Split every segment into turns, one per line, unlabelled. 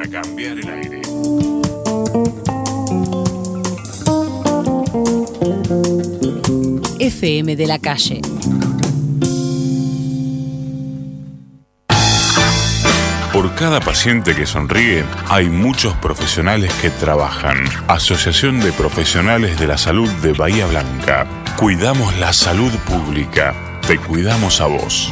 Para cambiar el aire.
FM de la calle.
Por cada paciente que sonríe, hay muchos profesionales que trabajan. Asociación de Profesionales de la Salud de Bahía Blanca. Cuidamos la salud pública. Te cuidamos a vos.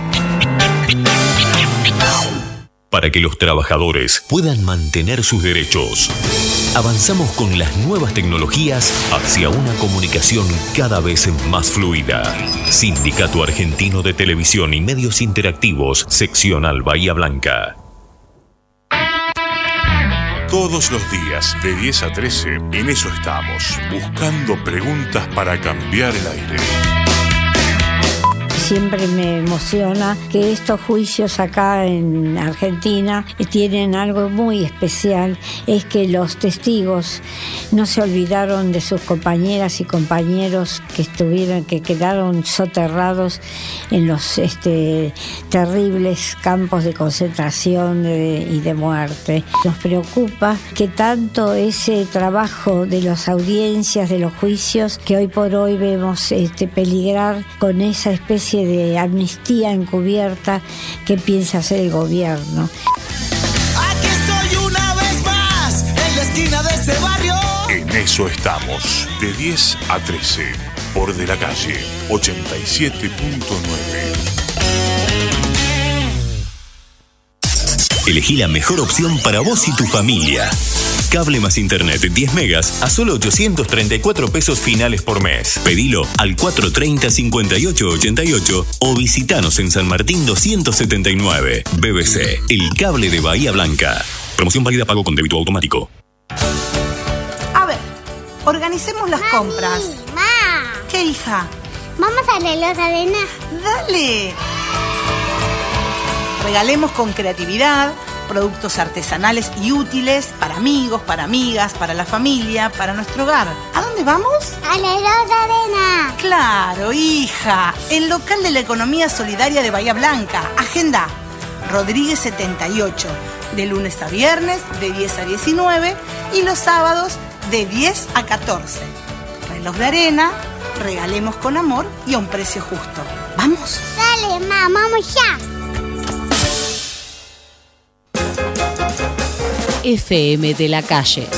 Para que los trabajadores puedan mantener sus derechos, avanzamos con las nuevas tecnologías hacia una comunicación cada vez más fluida. Sindicato Argentino de Televisión y Medios Interactivos, Seccional Bahía Blanca.
Todos los días, de 10 a 13, en eso estamos, buscando preguntas para cambiar el aire.
Siempre me emociona que estos juicios acá en Argentina tienen algo muy especial, es que los testigos no se olvidaron de sus compañeras y compañeros que quedaron soterrados en los terribles campos de concentración y de muerte. Nos preocupa que tanto ese trabajo de las audiencias, de los juicios, que hoy por hoy vemos peligrar con esa especie de amnistía encubierta que piensa hacer el gobierno.
Aquí estoy una vez más, en la esquina de este barrio.
En eso estamos, de 10 a 13, por De la Calle, 87.9.
Elegí la mejor opción para vos y tu familia. Cable más internet 10 megas a solo 834 pesos finales por mes. Pedilo al 430-5888 o visitanos en San Martín 279. BBC, el cable de Bahía Blanca. Promoción válida, pago con débito automático.
A ver, organicemos las compras.
Ma.
¿Qué, hija?
Vamos a Reloj Arena.
Dale. Regalemos con creatividad productos artesanales y útiles para amigos, para amigas, para la familia, para nuestro hogar. ¿A dónde vamos?
A Reloj Arena.
Claro, hija. El local de la economía solidaria de Bahía Blanca. Agenda. Rodríguez 78. De lunes a viernes, de 10 a 19. Y los sábados, de 10 a 14. Reloj de Arena. Regalemos con amor y a un precio justo. ¿Vamos?
Dale, ma, vamos ya.
FM de la calle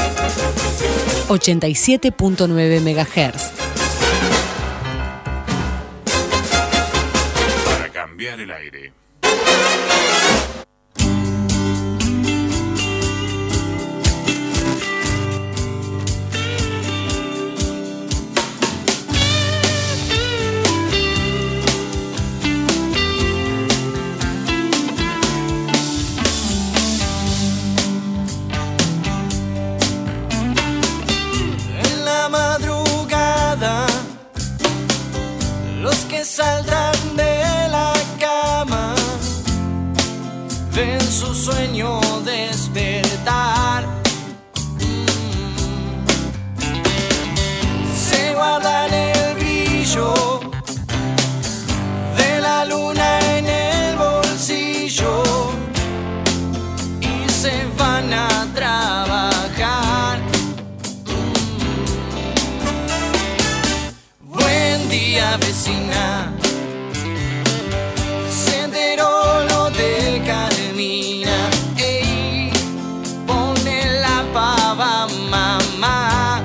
87.9 MHz.
Para cambiar el aire.
Saldrán de la cama, ven su sueño despertar. Se guardan el brillo de la luna en el bolsillo y se van a trabajar. Buen día, vecina. Senderolo de Carmina, ey, ponle la pava, mamá.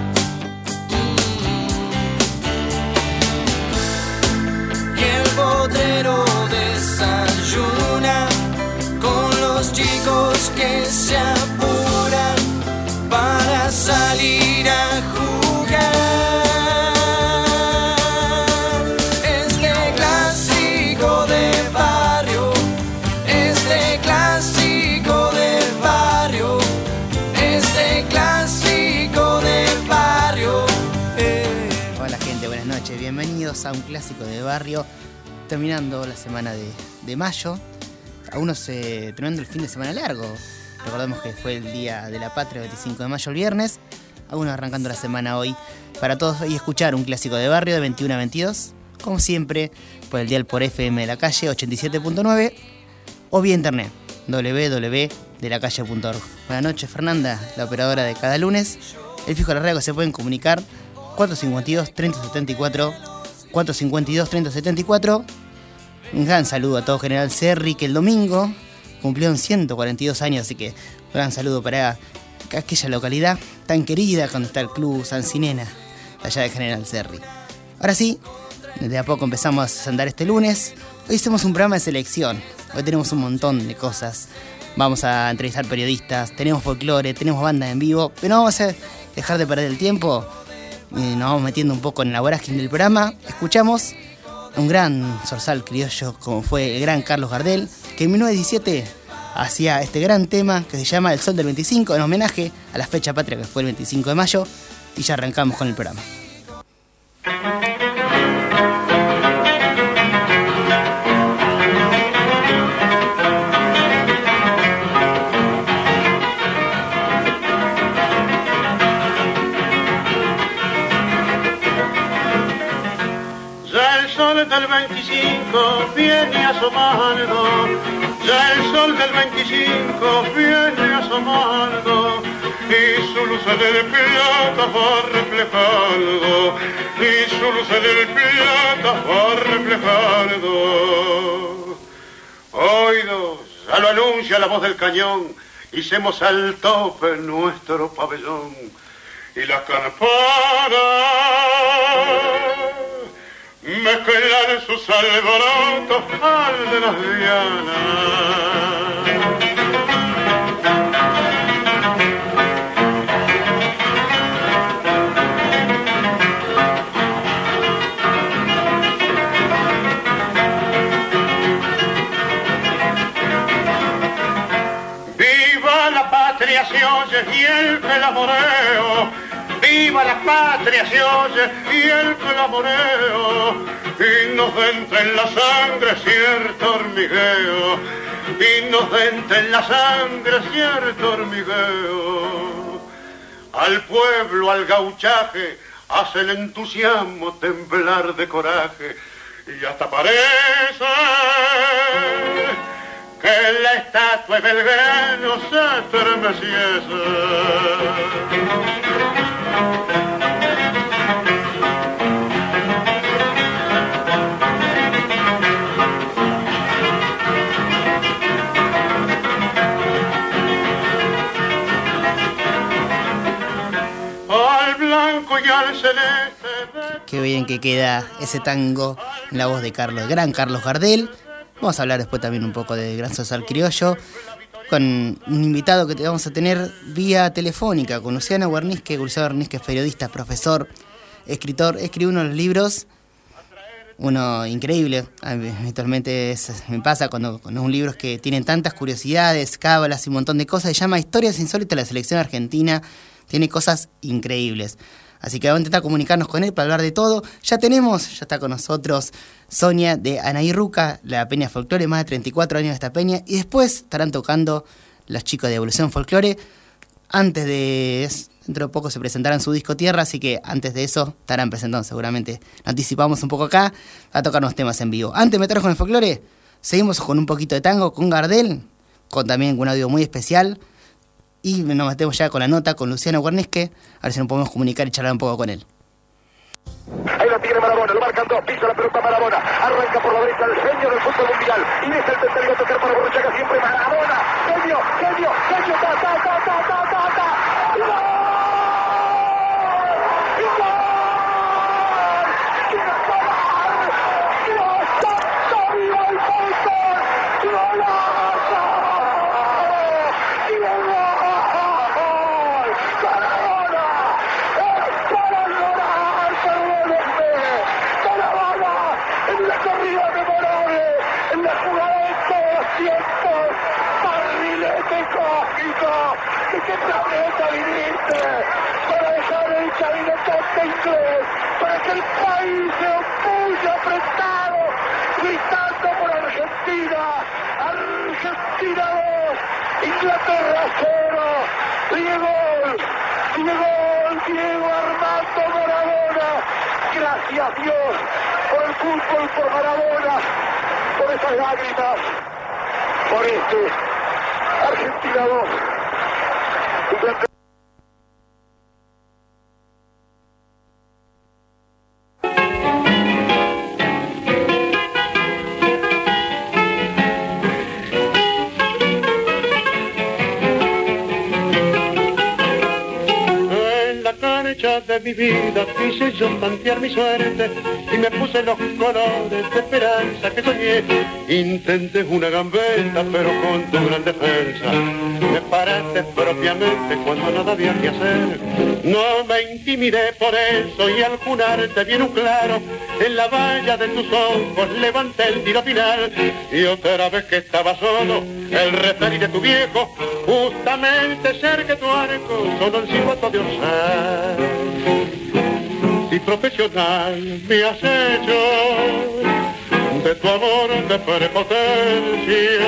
Y el potrero desayuna con los chicos que se apuran para salir a jugar.
Bienvenidos a un clásico de barrio, terminando la semana de mayo, algunos terminando el fin de semana largo. Recordemos que fue el Día de la Patria, 25 de mayo, el viernes. Algunos arrancando la semana hoy. Para todos hoy escuchar un clásico de barrio de 21 a 22, como siempre, por FM de la calle 87.9 o vía internet www.radiodelarca.com. delacalle.org. Buenas noches, Fernanda, la operadora de cada lunes. El fijo de la radio que se pueden comunicar 452-3074, 452-3074. Un gran saludo a todo General Serri, que el domingo cumplieron 142 años, así que un gran saludo para aquella localidad tan querida donde está el Club Sancinena, allá de General Serri. Ahora sí, desde a poco empezamos a andar este lunes. Hoy hicimos un programa de selección. Hoy tenemos un montón de cosas. Vamos a entrevistar periodistas, tenemos folclore, tenemos bandas en vivo, pero no vamos a dejar de perder el tiempo. Nos vamos metiendo un poco en la vorágine del programa. Escuchamos un gran zorzal criollo como fue el gran Carlos Gardel, que en 1917 hacía este gran tema que se llama El Sol del 25, en homenaje a la fecha patria que fue el 25 de mayo, y ya arrancamos con el programa.
Del 25 viene asomando, ya el sol del 25 viene asomando, y su luz del plata va reflejando, y su luz del plata va reflejando. Oídos, ya lo anuncia la voz del cañón, hicemos al tope nuestro pabellón, y las campanas mezclan sus alborotos al de las dianas. Viva la patria se oye y el clamoreo. Viva la patria se oye y el clamoreo, y nos entra en la sangre cierto hormigueo, y nos entra en la sangre cierto hormigueo. Al pueblo, al gauchaje, hace el entusiasmo temblar de coraje, y hasta parece que la estatua de Belgrano se estremeciese. Al blanco y al celeste.
Qué bien que queda ese tango en la voz de Carlos, gran Carlos Gardel. Vamos a hablar después también un poco de gran zorzal criollo, con un invitado que vamos a tener vía telefónica, con Luciano Guarnisque. Luciano Guarnisque es periodista, profesor, escritor, escribe uno de los libros, uno increíble, habitualmente me pasa cuando un libro que tienen tantas curiosidades, cábalas y un montón de cosas, se llama Historias Insólitas de la Selección Argentina, tiene cosas increíbles. Así que vamos a intentar comunicarnos con él para hablar de todo. Ya está con nosotros Sonia de Anaí Ruca, la Peña Folclore, más de 34 años de esta peña. Y después estarán tocando los chicos de Evolución Folclore. Dentro de poco se presentarán su disco Tierra, así que antes de eso estarán presentando seguramente. Anticipamos un poco acá a tocar unos temas en vivo. Antes de meternos con el folclore, seguimos con un poquito de tango, con Gardel, también con un audio muy especial. Y nos metemos ya con la nota con Luciano Guarnisque, a ver si nos podemos comunicar y charlar un poco con él.
Ahí lo tiene Maradona, lo marcan dos, pisa la pelota Maradona, arranca por la derecha el genio del fútbol mundial, y deja el tercero a tocar para Borruchaga, siempre Maradona, genio, para que el país se opulle apretado, gritando por Argentina, Argentina 2, Inglaterra 0, Diego Armando Maradona, gracias Dios por el fútbol, por Maradona, por esas lágrimas, por Argentina 2.
De mi vida quise yo tantear mi suerte y me puse los colores de esperanza que soñé. Intenté una gambeta pero con tu gran defensa me paraste propiamente cuando nada había que hacer. No me intimidé por eso y al junarte bien un claro en la valla de tus ojos levanté el tiro final y otra vez que estaba solo el referí de tu viejo justamente cerca de tu arco solo el silbato de Orsay. Y profesional me has hecho de tu amor de prepotencia.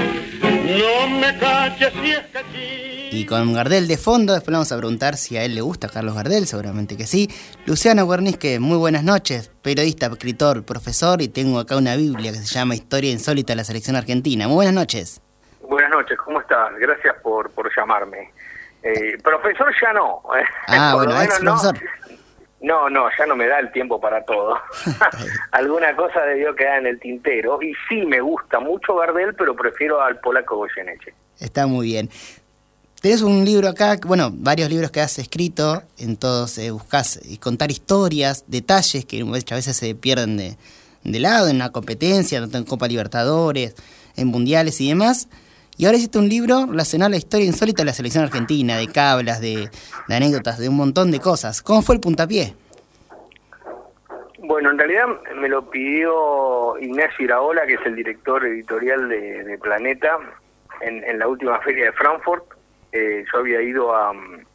No me calles si es que sí.
Y con Gardel de fondo, después le vamos a preguntar si a él le gusta Carlos Gardel, seguramente que sí. Luciano Wernisque, muy buenas noches, periodista, escritor, profesor, y tengo acá una Biblia que se llama Historia Insólita de la Selección Argentina. Muy buenas noches.
Buenas noches, ¿cómo estás? Gracias por llamarme. Profesor ya no.
Bueno, ex profesor.
No, ya no me da el tiempo para todo. Alguna cosa debió quedar en el tintero. Y sí me gusta mucho Gardel, pero prefiero al polaco Goyeneche.
Está muy bien. Tenés un libro acá, bueno, varios libros que has escrito, en todos buscás contar historias, detalles que muchas veces se pierden de lado en una competencia, tanto en Copa Libertadores, en mundiales y demás. Y ahora hiciste un libro relacionado a la historia insólita de la selección argentina, de cablas, de anécdotas, de un montón de cosas. ¿Cómo fue el puntapié?
Bueno, en realidad me lo pidió Ignacio Iraola, que es el director editorial de Planeta, en la última feria de Frankfurt. Yo había ido a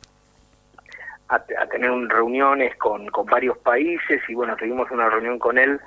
tener reuniones con varios países y bueno, tuvimos una reunión con él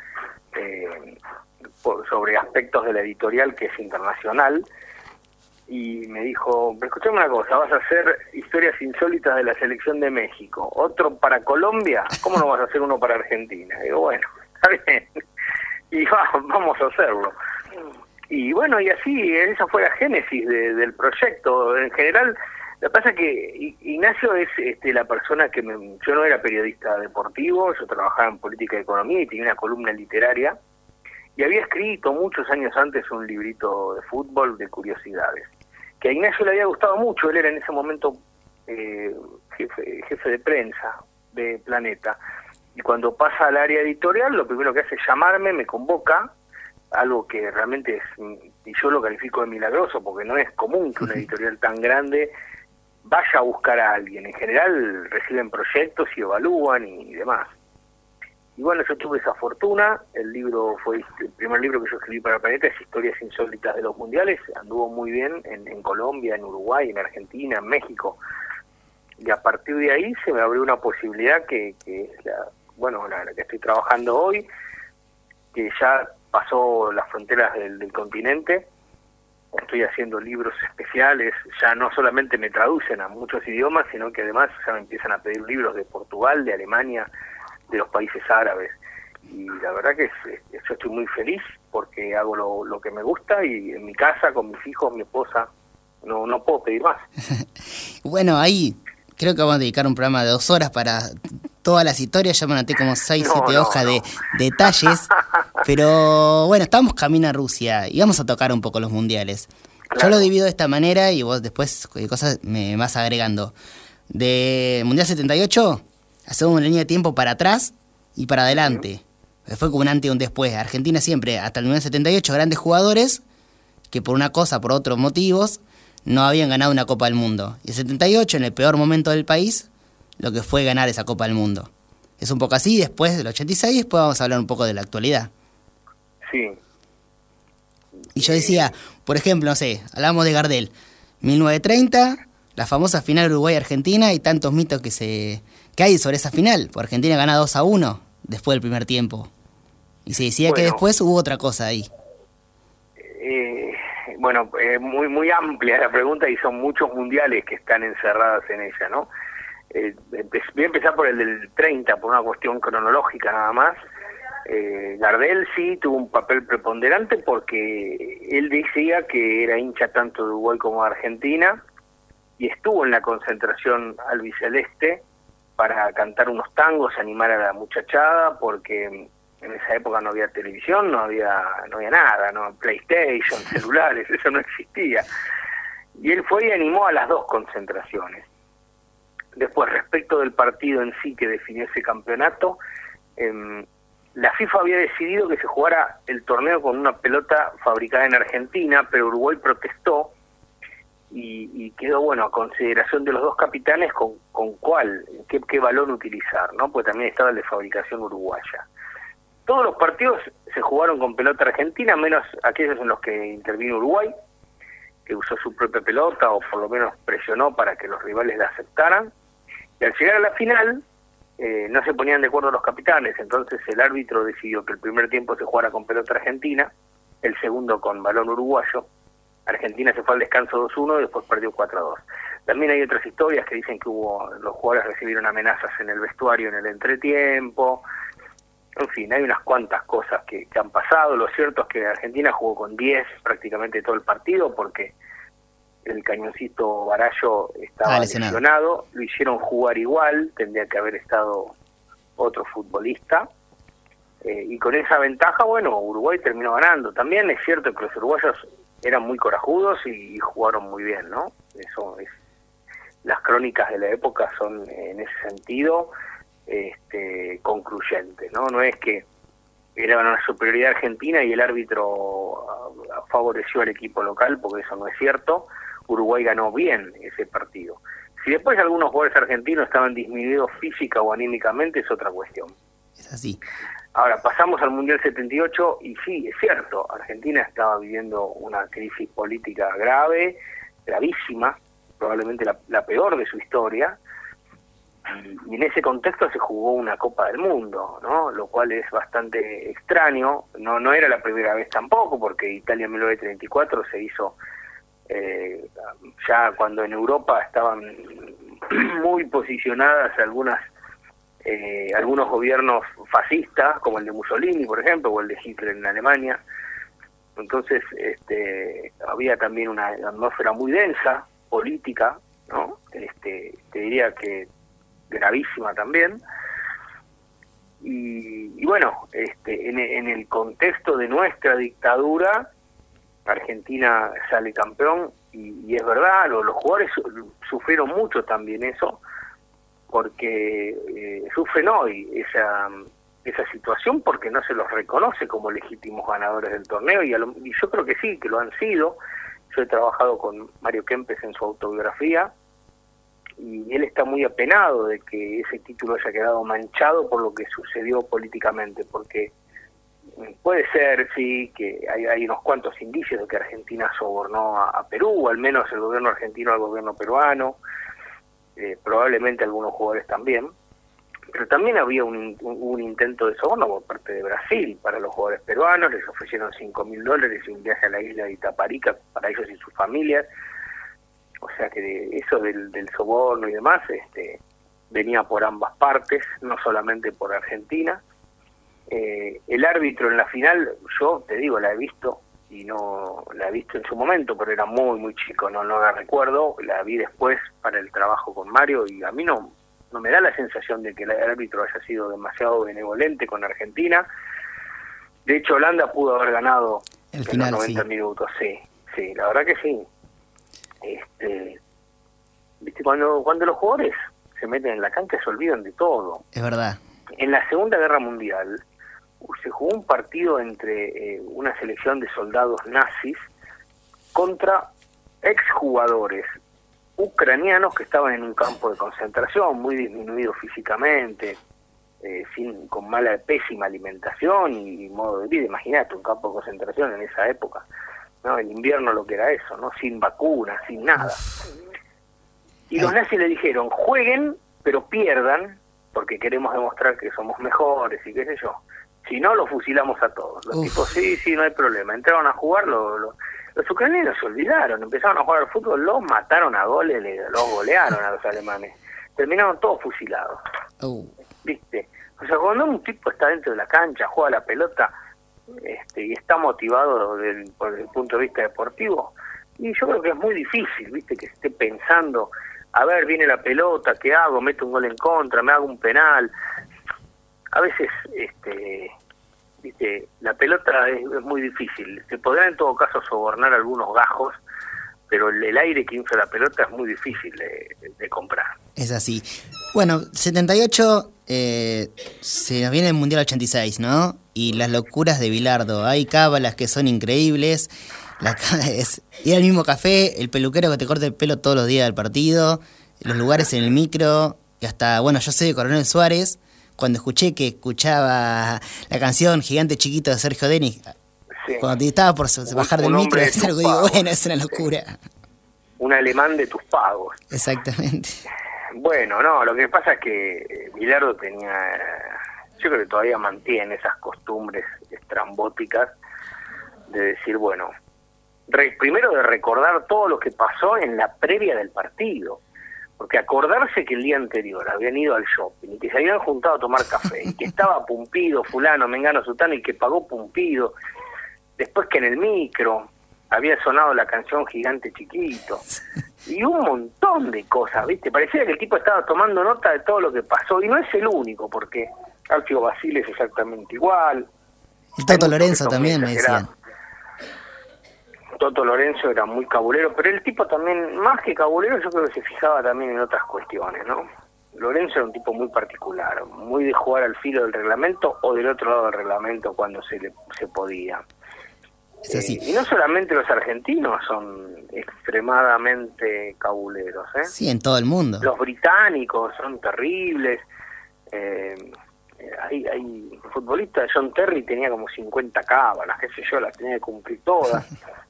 sobre aspectos de la editorial que es internacional. Y me dijo, pero escuchame una cosa, vas a hacer historias insólitas de la selección de México, otro para Colombia, ¿cómo no vas a hacer uno para Argentina? Y digo, bueno, está bien, y vamos a hacerlo. Y bueno, y así, esa fue la génesis del proyecto. En general, lo que pasa es que Ignacio es la persona que yo no era periodista deportivo, yo trabajaba en política y economía y tenía una columna literaria, y había escrito muchos años antes un librito de fútbol de curiosidades, que a Ignacio le había gustado mucho. Él era en ese momento jefe de prensa de Planeta, y cuando pasa al área editorial lo primero que hace es llamarme, me convoca, algo que realmente es, y yo lo califico de milagroso, porque no es común que una editorial tan grande vaya a buscar a alguien. En general reciben proyectos y evalúan y demás. Y bueno, yo tuve esa fortuna. El libro fue el primer libro que yo escribí para Planeta, es Historias Insólitas de los Mundiales. Anduvo muy bien en Colombia, en Uruguay, en Argentina, en México. Y a partir de ahí se me abrió una posibilidad que es la que estoy trabajando hoy, que ya pasó las fronteras del continente. Estoy haciendo libros especiales, ya no solamente me traducen a muchos idiomas, sino que además ya me empiezan a pedir libros de Portugal, de Alemania, de los países árabes. Y la verdad que yo estoy muy feliz porque hago lo que me gusta, y en mi casa, con mis hijos, mi esposa, no puedo pedir más.
Bueno, ahí creo que vamos a dedicar un programa de 2 horas para todas las historias. Ya me anoté como 6-7 hojas de detalles. Pero bueno, estamos camino a Rusia y vamos a tocar un poco los mundiales. Claro. Yo lo divido de esta manera y vos después cosas me vas agregando. De Mundial 78, hacemos una línea de tiempo para atrás y para adelante. Fue como un antes y un después. Argentina siempre, hasta el Mundial 78, grandes jugadores que por una cosa, por otros motivos, no habían ganado una Copa del Mundo. Y el 78, en el peor momento del país, lo que fue ganar esa Copa del Mundo. Es un poco así. Después del 86, después vamos a hablar un poco de la actualidad.
Sí.
Y yo decía, por ejemplo, no sé, hablamos de Gardel, 1930, la famosa final Uruguay-Argentina, y tantos mitos que hay sobre esa final, porque Argentina gana 2-1 después del primer tiempo. Y se decía que después hubo otra cosa ahí.
Muy muy amplia la pregunta y son muchos mundiales que están encerrados en ella, ¿no? Voy a empezar por el del 30, por una cuestión cronológica nada más. Gardel sí tuvo un papel preponderante porque él decía que era hincha tanto de Uruguay como de Argentina y estuvo en la concentración albiceleste para cantar unos tangos, animar a la muchachada, porque en esa época no había televisión, no había nada, no PlayStation, celulares, eso no existía. Y él fue y animó a las dos concentraciones. Después, respecto del partido en sí que definió ese campeonato, la FIFA había decidido que se jugara el torneo con una pelota fabricada en Argentina, pero Uruguay protestó y quedó, bueno, a consideración de los dos capitanes con qué balón utilizar, ¿no? Pues también estaba el de fabricación uruguaya. Todos los partidos se jugaron con pelota argentina, menos aquellos en los que intervino Uruguay, que usó su propia pelota o por lo menos presionó para que los rivales la aceptaran. Y al llegar a la final, no se ponían de acuerdo los capitanes, entonces el árbitro decidió que el primer tiempo se jugara con pelota argentina, el segundo con balón uruguayo. Argentina se fue al descanso 2-1 y después perdió 4-2. También hay otras historias que dicen que los jugadores recibieron amenazas en el vestuario en el entretiempo. En fin, hay unas cuantas cosas que han pasado. Lo cierto es que Argentina jugó con 10 prácticamente todo el partido porque el cañoncito Barallo estaba lesionado. Lo hicieron jugar igual, tendría que haber estado otro futbolista. Y con esa ventaja, bueno, Uruguay terminó ganando. También es cierto que los uruguayos eran muy corajudos y jugaron muy bien, ¿no? Eso es. Las crónicas de la época son en ese sentido concluyentes, ¿no? No es que era una superioridad argentina y el árbitro favoreció al equipo local, porque eso no es cierto. Uruguay ganó bien ese partido. Si después algunos jugadores argentinos estaban disminuidos física o anímicamente, es otra cuestión.
Es así.
Ahora, pasamos al Mundial 78 y sí, es cierto, Argentina estaba viviendo una crisis política grave, gravísima, probablemente la peor de su historia, y en ese contexto se jugó una Copa del Mundo, ¿no? Lo cual es bastante extraño. No era la primera vez tampoco, porque Italia en 1934 se hizo ya cuando en Europa estaban muy posicionadas algunos gobiernos fascistas, como el de Mussolini, por ejemplo, o el de Hitler en Alemania. Entonces había también una atmósfera muy densa, política, ¿no? Te diría que gravísima también. Y bueno, en el contexto de nuestra dictadura, Argentina sale campeón, y es verdad, los jugadores sufrieron mucho también eso, porque sufren hoy esa situación porque no se los reconoce como legítimos ganadores del torneo, y yo creo que sí, que lo han sido. Yo he trabajado con Mario Kempes en su autobiografía, y él está muy apenado de que ese título haya quedado manchado por lo que sucedió políticamente, porque puede ser, sí, que hay unos cuantos indicios de que Argentina sobornó a Perú, o al menos el gobierno argentino al gobierno peruano, probablemente algunos jugadores también, pero también había un intento de soborno por parte de Brasil para los jugadores peruanos. Les ofrecieron $5.000 y un viaje a la isla de Itaparica para ellos y sus familias. O sea que eso del soborno y demás venía por ambas partes, no solamente por Argentina. El árbitro en la final, yo te digo, la he visto, y no la he visto en su momento, pero era muy muy chico, no la recuerdo. La vi después para el trabajo con Mario, y a mí no me da la sensación de que el árbitro haya sido demasiado benevolente con Argentina. De hecho, Holanda pudo haber ganado el final, los 90 minutos. Sí, la verdad que sí. ¿Viste? Cuando los jugadores se meten en la cancha se olvidan de todo.
Es verdad.
En la Segunda Guerra Mundial se jugó un partido entre una selección de soldados nazis contra exjugadores ucranianos que estaban en un campo de concentración, muy disminuidos físicamente, con pésima alimentación y modo de vida. Imagínate un campo de concentración en esa época, ¿no? El invierno, lo que era eso, ¿no? Sin vacunas, sin nada. Y los nazis le dijeron: jueguen, pero pierdan, porque queremos demostrar que somos mejores y qué sé yo. Si no, los fusilamos a todos. Los tipos, sí, no hay problema. Entraron a jugar, los ucranianos se olvidaron, empezaron a jugar al fútbol, los mataron a goles, los golearon a los alemanes. Terminaron todos fusilados. ¿Viste? O sea, cuando un tipo está dentro de la cancha, juega la pelota, y está motivado por el punto de vista deportivo, y yo creo que es muy difícil, viste, que esté pensando, a ver, viene la pelota, ¿qué hago? Meto un gol en contra, me hago un penal. A veces, viste, la pelota es muy difícil. Se podrán en todo caso sobornar algunos gajos, pero el aire que infla la pelota es muy difícil de comprar.
Es así. Bueno, 78 se nos viene el Mundial 86, ¿no? Y las locuras de Bilardo. Hay cábalas que son increíbles. Es ir al mismo café, el peluquero que te corta el pelo todos los días del partido, los lugares en el micro, y hasta, bueno, yo soy de Coronel Suárez, cuando escuchaba la canción Gigante Chiquito de Sergio Denis, sí. Cuando estaba por bajar del micro, es algo, digo, bueno, es una locura. Sí.
Un alemán de tus pagos.
Exactamente.
Bueno, no, lo que pasa es que Bilardo tenía, yo creo que todavía mantiene esas costumbres estrambóticas de decir, bueno, primero de recordar todo lo que pasó en la previa del partido, porque acordarse que el día anterior habían ido al shopping y que se habían juntado a tomar café y que estaba Pumpido, fulano, mengano, sutano y que pagó Pumpido, después que en el micro había sonado la canción Gigante Chiquito y un montón de cosas, ¿viste? Parecía que el tipo estaba tomando nota de todo lo que pasó, y no es el único, porque Alfio Basile es exactamente igual.
El Toto Lorenzo también, me decían.
Toto Lorenzo era muy cabulero, pero el tipo también, más que cabulero, yo creo que se fijaba también en otras cuestiones, ¿no? Lorenzo era un tipo muy particular, muy de jugar al filo del reglamento o del otro lado del reglamento cuando se podía.
Es así.
Y no solamente los argentinos son extremadamente cabuleros, ¿eh?
Sí, en todo el mundo.
Los británicos son terribles. Hay futbolistas, John Terry tenía como 50 cábalas, qué sé yo, las tenía que cumplir todas.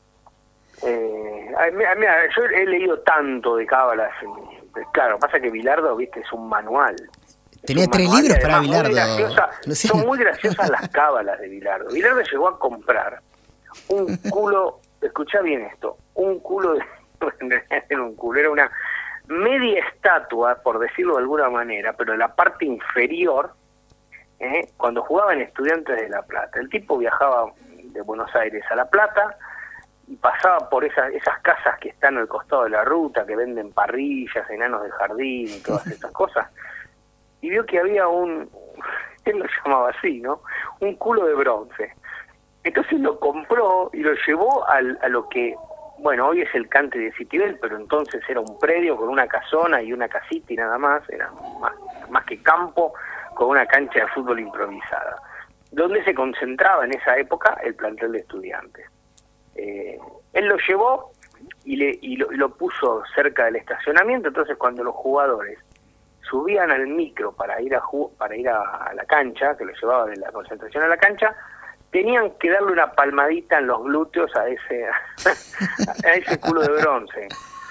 Mira, yo he leído tanto de cábalas. Claro, pasa que Bilardo, viste, es un manual.
Tenía 3 libros para Bilardo.
Son muy graciosas las cábalas de Bilardo. Bilardo llegó a comprar un culo, escuchá bien esto, un culo de... era un culo, era una media estatua, por decirlo de alguna manera, pero en la parte inferior, cuando jugaba en Estudiantes de La Plata. El tipo viajaba de Buenos Aires a La Plata y pasaba por esas casas que están al costado de la ruta, que venden parrillas, enanos de jardín y todas esas cosas, y vio que había él lo llamaba así, ¿no? Un culo de bronce. Entonces lo compró y lo llevó a lo que, bueno, hoy es el Cante de Citibel, pero entonces era un predio con una casona y una casita y nada más, era más que campo, con una cancha de fútbol improvisada, donde se concentraba en esa época el plantel de Estudiantes. Él lo llevó y lo puso cerca del estacionamiento, entonces cuando los jugadores subían al micro para ir a la cancha, que lo llevaba de la concentración a la cancha, tenían que darle una palmadita en los glúteos a ese culo de bronce.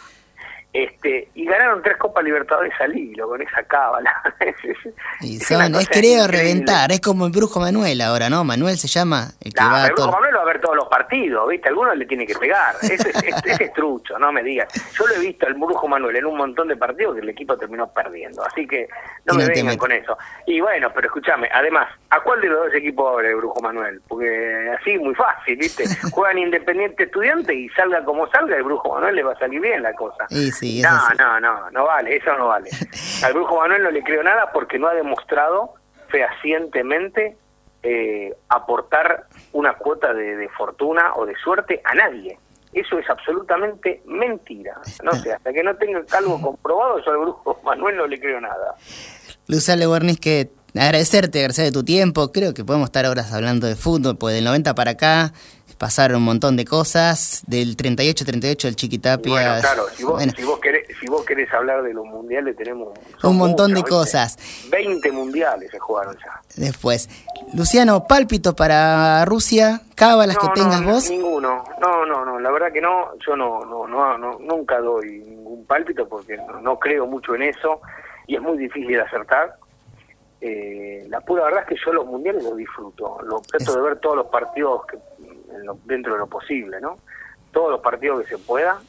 Y ganaron 3 Copas Libertadores al hilo con esa cábala.
Es querido reventar, es como el Brujo Manuel ahora, ¿no? Manuel se llama el que va a
el Brujo Manuel va a ver todos los partidos, ¿viste? Algunos le tiene que pegar. Ese es trucho, no me digas. Yo lo he visto al Brujo Manuel en un montón de partidos que el equipo terminó perdiendo, así que no me vengan con eso. Y bueno, pero escúchame, además, ¿a cuál de los 2 equipos abre el Brujo Manuel? Porque así muy fácil, ¿viste? Juegan Independiente Estudiante y salga como salga, el Brujo Manuel le va a salir bien la cosa.
Sí,
no vale, eso no vale. Al Brujo Manuel no le creo nada porque no ha demostrado fehacientemente aportar una cuota de fortuna o de suerte a nadie. Eso es absolutamente mentira. No sé, hasta que no tenga algo comprobado, yo al Brujo Manuel no le creo nada.
Luciano Wernis, que agradecerte, García, de tu tiempo. Creo que podemos estar horas hablando de fútbol, pues del 90 para acá pasaron un montón de cosas, del 38 del Chiquitapia.
Bueno, claro, si vos querés hablar de los mundiales, tenemos
un montón de cosas.
20 mundiales se jugaron ya.
Después, Luciano, pálpito para Rusia, cábalas que tengas vos.
Ninguno, no, la verdad que no, yo no nunca doy ningún pálpito porque no creo mucho en eso y es muy difícil de acertar. La pura verdad es que yo los mundiales los disfruto, trato de ver todos los partidos dentro de lo posible, ¿no? Todos los partidos que se pueda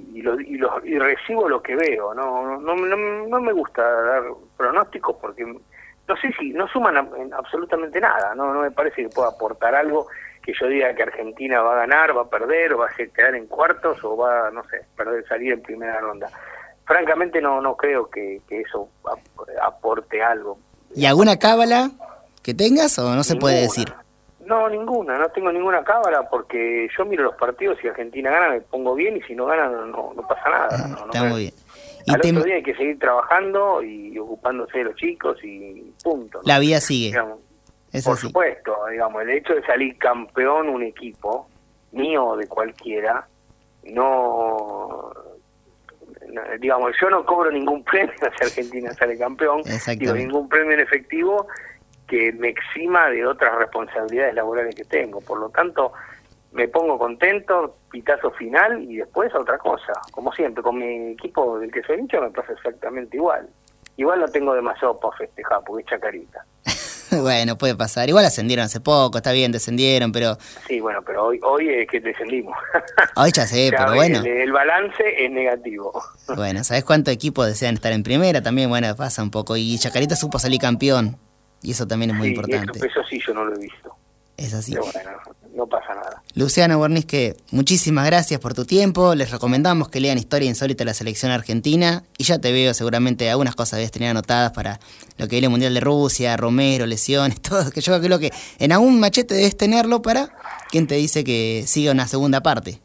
y recibo lo que veo. No me gusta dar pronósticos porque no sé si no suman absolutamente nada, no me parece que pueda aportar algo que yo diga que Argentina va a ganar, va a perder, o va a quedar en cuartos, o va, no sé, salir en primera ronda. Francamente no creo que eso aporte algo.
¿Y alguna cábala que tengas o no se puede decir?
No, ninguna, no tengo ninguna cábala, porque yo miro los partidos, si Argentina gana me pongo bien, y si no gana no pasa nada.
Está muy bien.
Al otro día hay que seguir trabajando y ocupándose de los chicos y punto, ¿no?
La vida sigue.
Digamos,
Eso
por
sí.
supuesto, digamos, el hecho de salir campeón un equipo, mío o de cualquiera, digamos, yo no cobro ningún premio si Argentina sale campeón, digo, ningún premio en efectivo que me exima de otras responsabilidades laborales que tengo. Por lo tanto, me pongo contento, pitazo final y después otra cosa. Como siempre, con mi equipo del que soy hincha me pasa exactamente igual. Igual no tengo demasiado para festejar porque es Chacarita.
Bueno, puede pasar. Igual ascendieron hace poco, está bien, descendieron, pero...
Sí, bueno, pero hoy es que descendimos.
Hoy ya sé, pero bueno.
El balance es negativo.
Bueno, ¿sabés cuántos equipos desean estar en primera? También, bueno, pasa un poco. Y Chacarita supo salir campeón. Y eso también es muy importante.
Eso sí yo no lo he visto.
Es así.
Pero bueno, no pasa nada.
Luciano Wernisque, muchísimas gracias por tu tiempo. Les recomendamos que lean Historia Insólita de la Selección Argentina. Y ya te veo, seguramente algunas cosas debes tener anotadas para lo que viene el Mundial de Rusia, Romero, lesiones, todo. Que yo creo que en algún machete debes tenerlo para quien te dice que siga una segunda parte.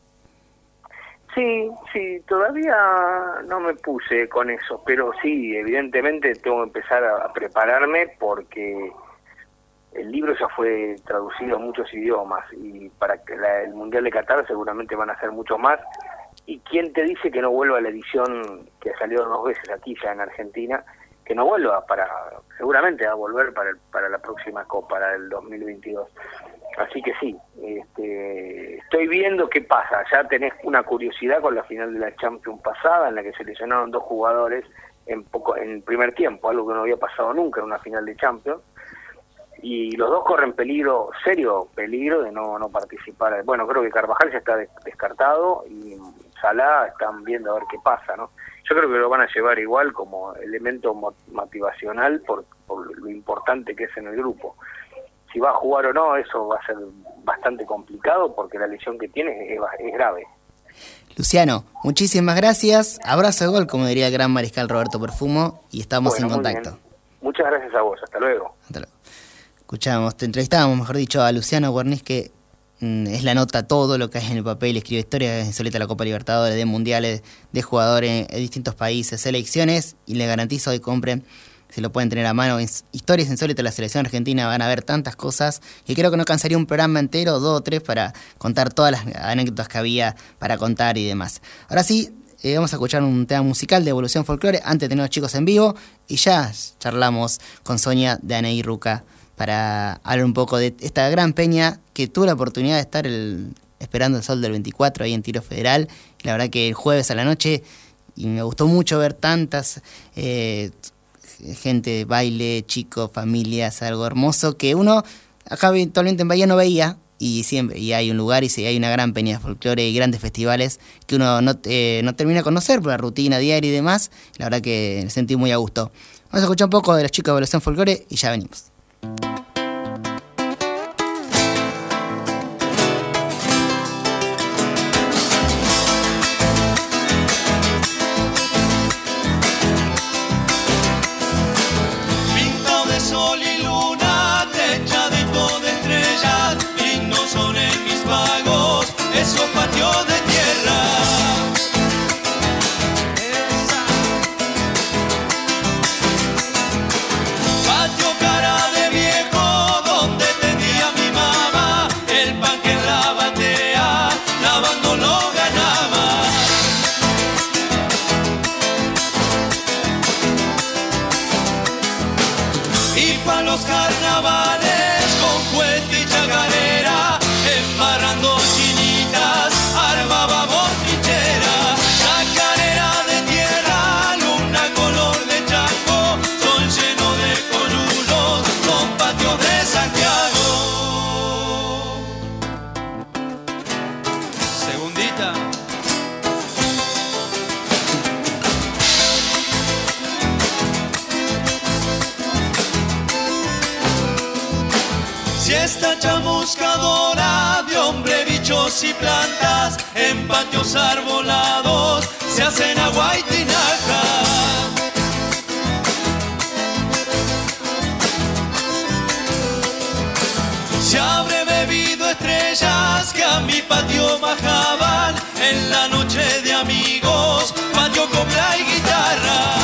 Sí, todavía no me puse con eso, pero sí, evidentemente tengo que empezar a prepararme porque el libro ya fue traducido a muchos idiomas y para que el Mundial de Qatar seguramente van a ser mucho más. ¿Y quién te dice que no vuelva a la edición que salió 2 veces aquí ya en Argentina? Que no vuelva seguramente va a volver para la próxima Copa, para el 2022. Así que sí, estoy viendo qué pasa. Ya tenés una curiosidad con la final de la Champions pasada, en la que se lesionaron 2 jugadores en primer tiempo, algo que no había pasado nunca en una final de Champions. Y los 2 corren serio peligro de no participar. Bueno, creo que Carvajal ya está descartado y Salah están viendo a ver qué pasa, ¿no? Yo creo que lo van a llevar igual como elemento motivacional por lo importante que es en el grupo. Si va a jugar o no, eso va a ser bastante complicado porque la lesión que tiene es grave.
Luciano, muchísimas gracias. Abrazo de gol, como diría el gran mariscal Roberto Perfumo, y estamos en contacto.
Muchas gracias a vos. Hasta luego.
Te entrevistábamos, mejor dicho, a Luciano Wernisque. Es la nota todo lo que hay en el papel. Escribe Historia Insólita de la Copa Libertadores, de mundiales, de jugadores en distintos países, selecciones, y les garantizo que compren. Se lo pueden tener a mano. Historias Insólitas de la Selección Argentina, van a ver tantas cosas y creo que no cansaría un programa entero, 2 o 3, para contar todas las anécdotas que había para contar y demás. Ahora sí, vamos a escuchar un tema musical de Evolución Folclore antes de tener a los chicos en vivo y ya charlamos con Sonia de Anaí Ruca para hablar un poco de esta gran peña que tuve la oportunidad de estar esperando el sol del 24 ahí en Tiro Federal. Y la verdad que el jueves a la noche, y me gustó mucho ver tantas gente, baile, chicos, familias, algo hermoso que uno acá habitualmente en Bahía no veía, y hay un lugar y hay una gran peña de folclore y grandes festivales que uno no termina de conocer por la rutina diaria y demás. La verdad que me sentí muy a gusto. Vamos a escuchar un poco de los chicos de Evolución Folclore y ya venimos.
Esos patios de tierra, patio cara de viejo donde tenía mi mamá, el pan que en la batea lavando lo ganaba. Y pa' los carnavales con cuete y chacarera, embarrando chinitas, armaba buscadora de hombre, bichos y plantas, en patios arbolados se hacen agua y tinaja. Se habré bebido estrellas que a mi patio bajaban en la noche de amigos, patio, copla y guitarra.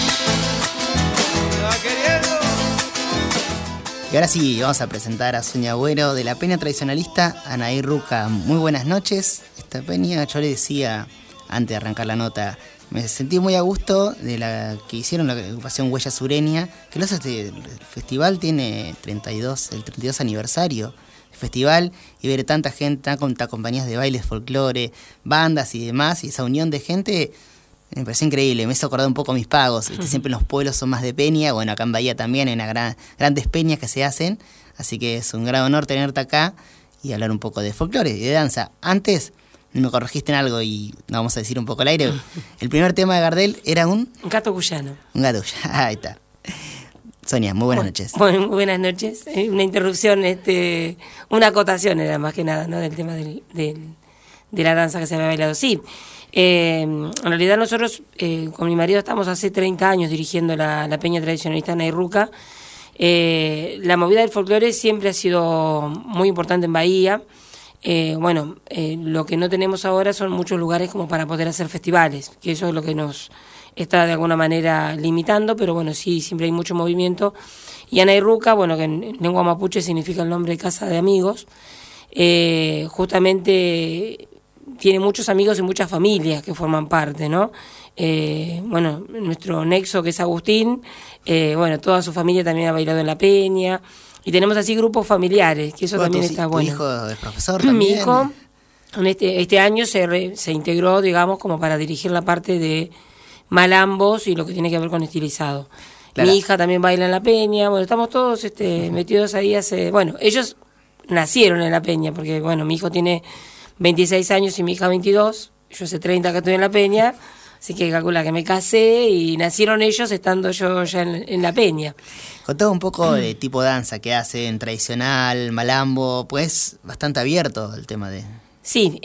Y ahora sí, vamos a presentar a Sonia Agüero de la peña tradicionalista Anaí Ruca. Muy buenas noches. Esta peña, yo le decía antes de arrancar la nota, me sentí muy a gusto de la que hicieron la agrupación Huella Sureña, que el festival tiene el 32 aniversario del festival, y ver tanta gente, tantas compañías de bailes, folclore, bandas y demás, y esa unión de gente me pareció increíble. Me hizo acordar un poco a mis pagos, ¿viste? Siempre en los pueblos son más de peña, bueno, acá en Bahía también hay grandes peñas que se hacen, así que es un gran honor tenerte acá y hablar un poco de folclore y de danza. Antes me corregiste en algo y no vamos a decir un poco al aire. El primer tema de Gardel era un
gato cuyano.
Un gato cuyano, ahí está. Sonia, muy buenas noches.
Bueno, muy buenas noches. Una interrupción, una acotación era más que nada, ¿no? Del tema de la danza que se había bailado. Sí, en realidad nosotros con mi marido estamos hace 30 años dirigiendo la peña tradicionalista Anaí Ruca. La movida del folclore siempre ha sido muy importante en Bahía. Lo que no tenemos ahora son muchos lugares como para poder hacer festivales, que eso es lo que nos está de alguna manera limitando, pero bueno, sí, siempre hay mucho movimiento. Y Anaí Ruca, bueno, que en lengua mapuche significa el nombre de casa de amigos, justamente tiene muchos amigos y muchas familias que forman parte, ¿no? Nuestro nexo, que es Agustín, toda su familia también ha bailado en la peña. Y tenemos así grupos familiares, que eso también está bueno.
¿Tu hijo es profesor también?
Mi hijo este año se integró, digamos, como para dirigir la parte de malambos y lo que tiene que ver con estilizado. Claro. Mi hija también baila en la peña. Bueno, estamos todos metidos ahí ellos nacieron en la peña, porque bueno, mi hijo tiene 26 años y mi hija 22. Yo hace 30 que estoy en la peña. Así que calcula que me casé y nacieron ellos estando yo ya en la peña.
Contame un poco de tipo de danza que hacen, tradicional, malambo, pues bastante abierto el tema de...
Sí,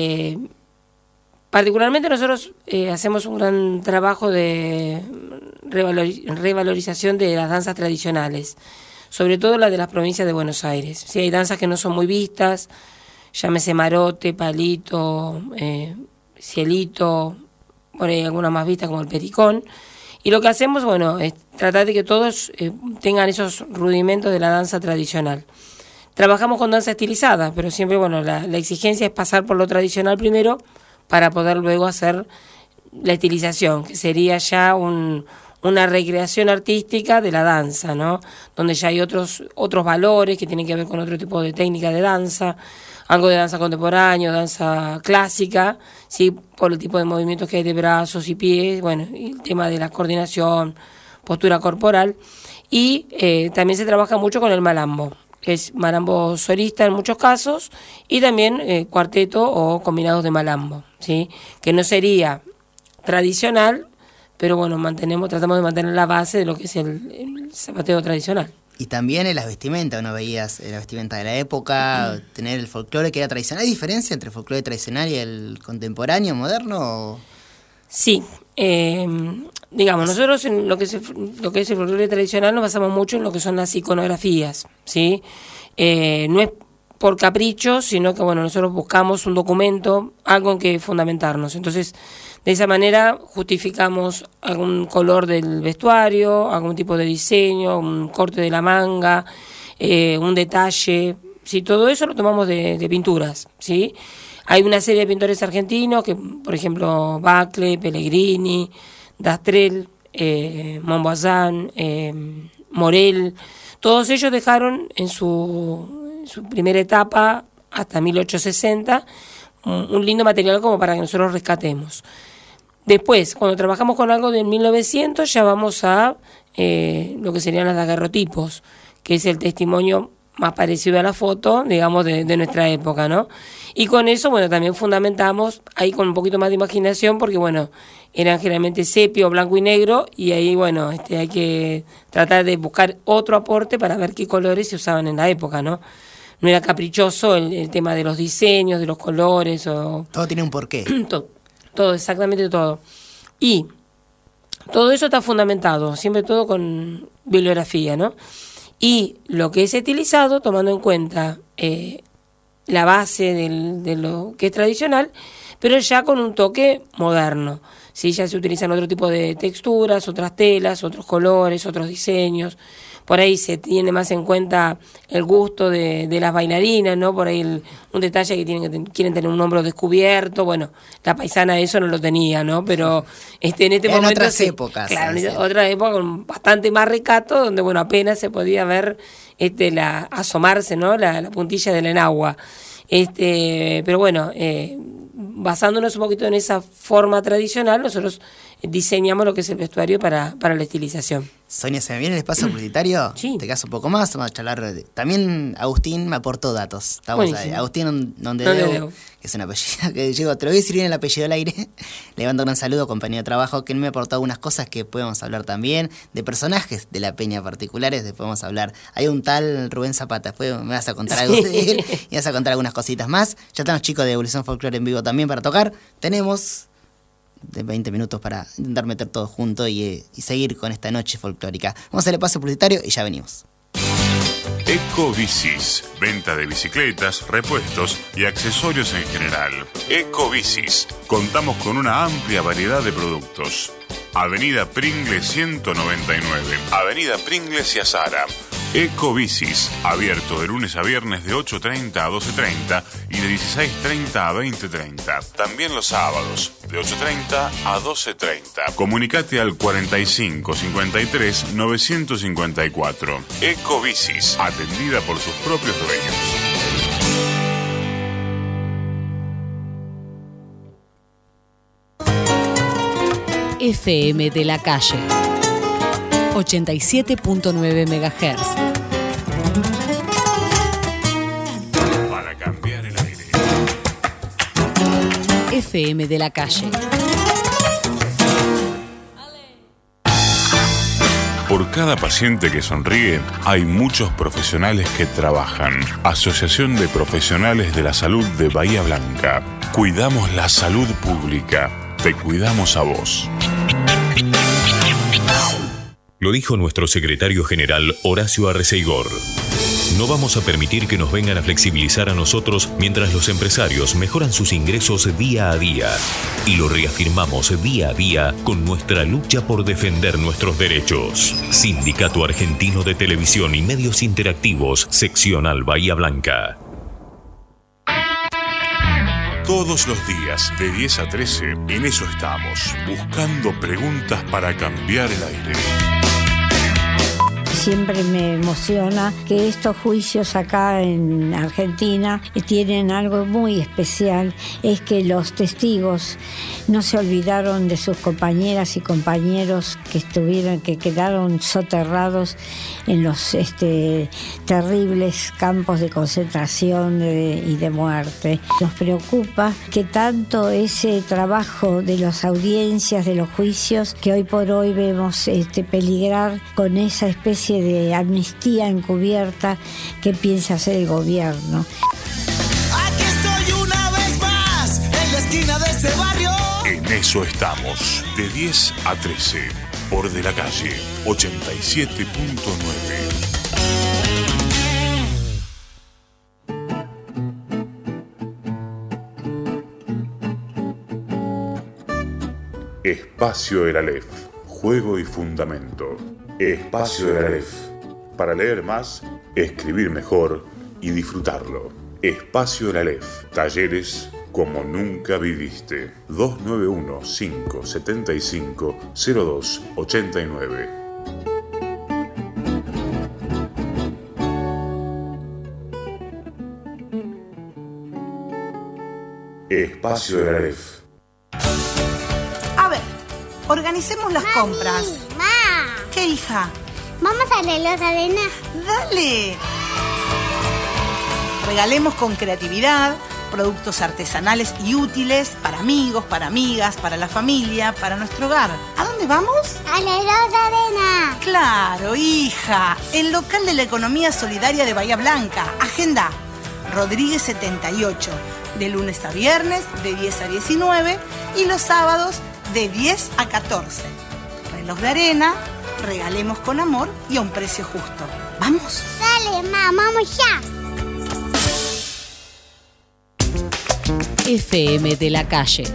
particularmente nosotros hacemos un gran trabajo de revalorización de las danzas tradicionales, sobre todo las de las provincias de Buenos Aires. Sí, hay danzas que no son muy vistas, llámese marote, palito, cielito... Bueno, hay algunas más vistas como el pericón. Y lo que hacemos, es tratar de que todos tengan esos rudimentos de la danza tradicional. Trabajamos con danza estilizada, pero siempre, la exigencia es pasar por lo tradicional primero para poder luego hacer la estilización, que sería ya una recreación artística de la danza, ¿no? Donde ya hay otros valores que tienen que ver con otro tipo de técnica de danza, algo de danza contemporánea, danza clásica, sí, por el tipo de movimientos que hay de brazos y pies, y el tema de la coordinación, postura corporal. Y también se trabaja mucho con el malambo, que es malambo solista en muchos casos, y también cuarteto o combinados de malambo, ¿sí? Que no sería tradicional, pero tratamos de mantener la base de lo que es el zapateo tradicional.
Y también en las vestimentas, uno veías la vestimenta de la época, tener el folclore que era tradicional. ¿Hay diferencia entre el folclore tradicional y el contemporáneo, moderno?
Sí, nosotros en lo que es el folclore tradicional nos basamos mucho en lo que son las iconografías, ¿sí? No es por capricho, sino que nosotros buscamos un documento, algo en que fundamentarnos. Entonces, de esa manera justificamos algún color del vestuario, algún tipo de diseño, un corte de la manga, un detalle. Sí, todo eso lo tomamos de pinturas, ¿sí? Hay una serie de pintores argentinos, que por ejemplo Bacle, Pellegrini, Dastrel, Montbazan, Morel, todos ellos dejaron en su primera etapa, hasta 1860, un lindo material como para que nosotros rescatemos. Después, cuando trabajamos con algo de 1900, ya vamos a lo que serían los daguerrotipos, que es el testimonio más parecido a la foto, digamos, de nuestra época, ¿no? Y con eso, también fundamentamos ahí con un poquito más de imaginación, porque, eran generalmente sepia, blanco y negro, y ahí, hay que tratar de buscar otro aporte para ver qué colores se usaban en la época, ¿no? no era caprichoso el tema de los diseños, de los colores.
Todo tiene un porqué.
Todo, exactamente todo. Y todo eso está fundamentado, siempre todo con bibliografía, ¿no? Y lo que es estilizado, tomando en cuenta la base de lo que es tradicional, pero ya con un toque moderno. Sí, ya se utilizan otro tipo de texturas, otras telas, otros colores, otros diseños. Por ahí se tiene más en cuenta el gusto de las bailarinas, ¿no? Por ahí un detalle que quieren tener un hombro descubierto. Bueno, la paisana eso no lo tenía, ¿no? Pero en este momento...
En otras épocas.
Claro, en otra época con bastante más recato, donde, bueno, apenas se podía ver asomarse, ¿no? La puntilla de la enagua. Pero bueno, basándonos un poquito en esa forma tradicional, nosotros diseñamos lo que es el vestuario para la estilización.
Sonia, ¿se me viene el espacio publicitario?
Sí.
Te caso un poco más, vamos a charlar. También Agustín me aportó datos. Estamos ahí. Agustín Nondedeu, que es un apellido que llegó, te lo voy a decir bien el apellido al aire. Le mando un gran saludo, compañero de trabajo, que me aportó algunas cosas que podemos hablar también, de personajes de la peña particulares, después vamos a hablar. Hay un tal Rubén Zapata, después me vas a contar algo de él, y vas a contar algunas cositas más. Ya están los chicos de Evolución Folklore en vivo también para tocar. Tenemos de 20 minutos para intentar meter todo junto y seguir con esta noche folclórica. Vamos a hacer el paso publicitario y ya venimos.
Ecobicis, venta de bicicletas, repuestos y accesorios en general. Ecobicis, contamos con una amplia variedad de productos. Avenida Pringles 199, Avenida Pringles y Azara. Ecobicis, abierto de lunes a viernes de 8:30 a 12:30 y de 16:30 a 20:30. También los sábados, de 8:30 a 12:30. Comunicate al 45 53 954. Ecobicis, atendida por sus propios dueños.
FM de la Calle 87.9 MHz.
Para cambiar el aire.
FM de la Calle.
Por cada paciente que sonríe, hay muchos profesionales que trabajan. Asociación de Profesionales de la Salud de Bahía Blanca. Cuidamos la salud pública. Te cuidamos a vos.
Lo dijo nuestro secretario general Horacio Arreceigor. No vamos a permitir que nos vengan a flexibilizar a nosotros mientras los empresarios mejoran sus ingresos día a día. Y lo reafirmamos día a día con nuestra lucha por defender nuestros derechos. Sindicato Argentino de Televisión y Medios Interactivos, Seccional Bahía Blanca.
Todos los días, de 10 a 13, en eso estamos, buscando preguntas para cambiar el aire.
Siempre me emociona que estos juicios acá en Argentina tienen algo muy especial, es que los testigos no se olvidaron de sus compañeras y compañeros que quedaron soterrados en los terribles campos de concentración y de muerte. Nos preocupa que tanto ese trabajo de las audiencias, de los juicios, que hoy por hoy vemos peligrar con esa especie de amnistía encubierta que piensa hacer el gobierno.
Aquí estoy una vez más, en la esquina de este barrio.
En eso estamos, de 10 a 13, por De la Calle, 87.9. Espacio El Aleph, juego y fundamento. Espacio El Aleph, para leer más, escribir mejor y disfrutarlo. Espacio El Aleph, talleres como nunca viviste. 291-575-0289. Espacio El Aleph.
A ver, organicemos las compras.
Ma,
¿Qué, hija?
vamos a reloj de arena.
¡Dale! Regalemos con creatividad productos artesanales y útiles para amigos, para amigas, para la familia, para nuestro hogar. ¿A dónde vamos?
A reloj de arena.
Claro, hija. El local de la economía solidaria de Bahía Blanca. Agenda. Rodríguez 78, de lunes a viernes de 10 a 19 y los sábados de 10 a 14. Reloj de arena, regalemos con amor y a un precio justo. ¿Vamos?
Dale, mamá, vamos ya.
FM de la calle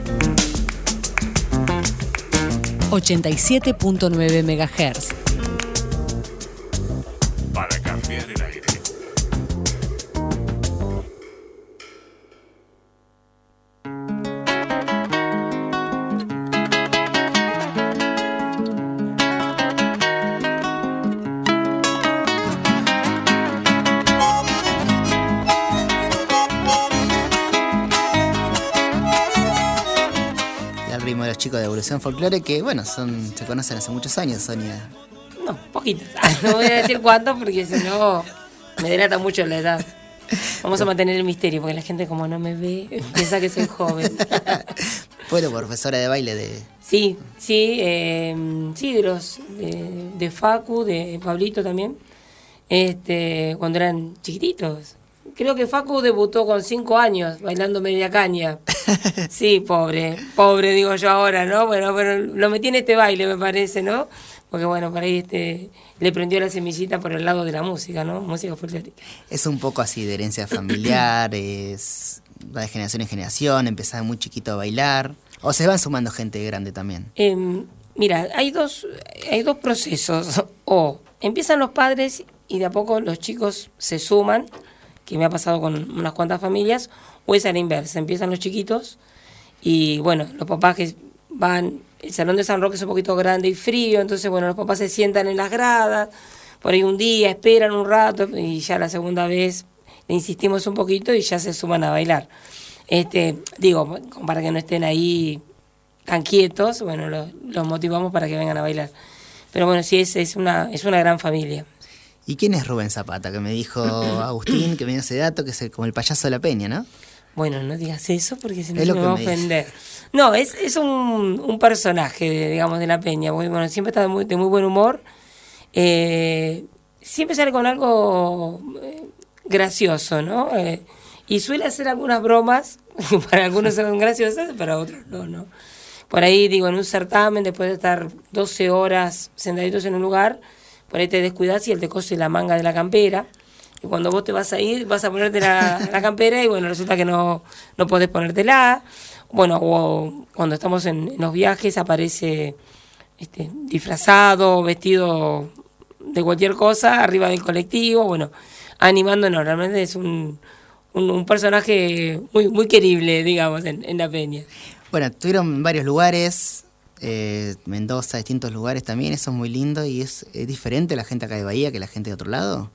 87.9 MHz.
Para cambiar el aire.
Los chicos de Evolución Folclore que, bueno, se conocen hace muchos años, Sonia.
No, poquitos. No voy a decir cuánto porque si no me delata mucho la edad. Vamos a mantener el misterio porque la gente como no me ve piensa que soy joven.
Bueno, profesora de baile de...
Sí, de Facu, de Pablito también, cuando eran chiquititos. Creo que Facu debutó con 5 años bailando media caña. Sí, pobre digo yo ahora, ¿no? Bueno, pero lo metí en este baile, me parece, ¿no? Porque bueno, por ahí le prendió la semillita por el lado de la música, ¿no? Música folclórica.
Es un poco así de herencia familiar, va de generación en generación, empezaba muy chiquito a bailar, o se van sumando gente grande también.
Mira, hay dos procesos. O empiezan los padres y de a poco los chicos se suman, que me ha pasado con unas cuantas familias, o es a la inversa, empiezan los chiquitos y bueno, los papás que van, el Salón de San Roque es un poquito grande y frío, entonces bueno, los papás se sientan en las gradas, por ahí un día, esperan un rato y ya la segunda vez le insistimos un poquito y ya se suman a bailar. Digo, para que no estén ahí tan quietos, bueno, los motivamos para que vengan a bailar. Pero bueno, sí, es una gran familia.
¿Y quién es Rubén Zapata? Que me dijo Agustín, que me dio ese dato, que es como el payaso de la peña, ¿no?
Bueno, no digas eso porque si no se me va a ofender. No, es un personaje, digamos, de la peña. Bueno, siempre está de muy buen humor. Siempre sale con algo gracioso, ¿no? Y suele hacer algunas bromas, para algunos son graciosas, para otros no. Por ahí, digo, en un certamen, después de estar 12 horas sentaditos en un lugar, por ahí te descuidas y él te cose la manga de la campera. Y cuando vos te vas a ir, vas a ponerte la campera y bueno, resulta que no podés ponértela. Bueno, o cuando estamos en los viajes aparece disfrazado, vestido de cualquier cosa, arriba del colectivo, bueno, animándonos. Realmente es un personaje muy querible, digamos, en la peña.
Bueno, estuvieron en varios lugares, Mendoza, distintos lugares también, eso es muy lindo. ¿Y es diferente la gente acá de Bahía que la gente de otro lado?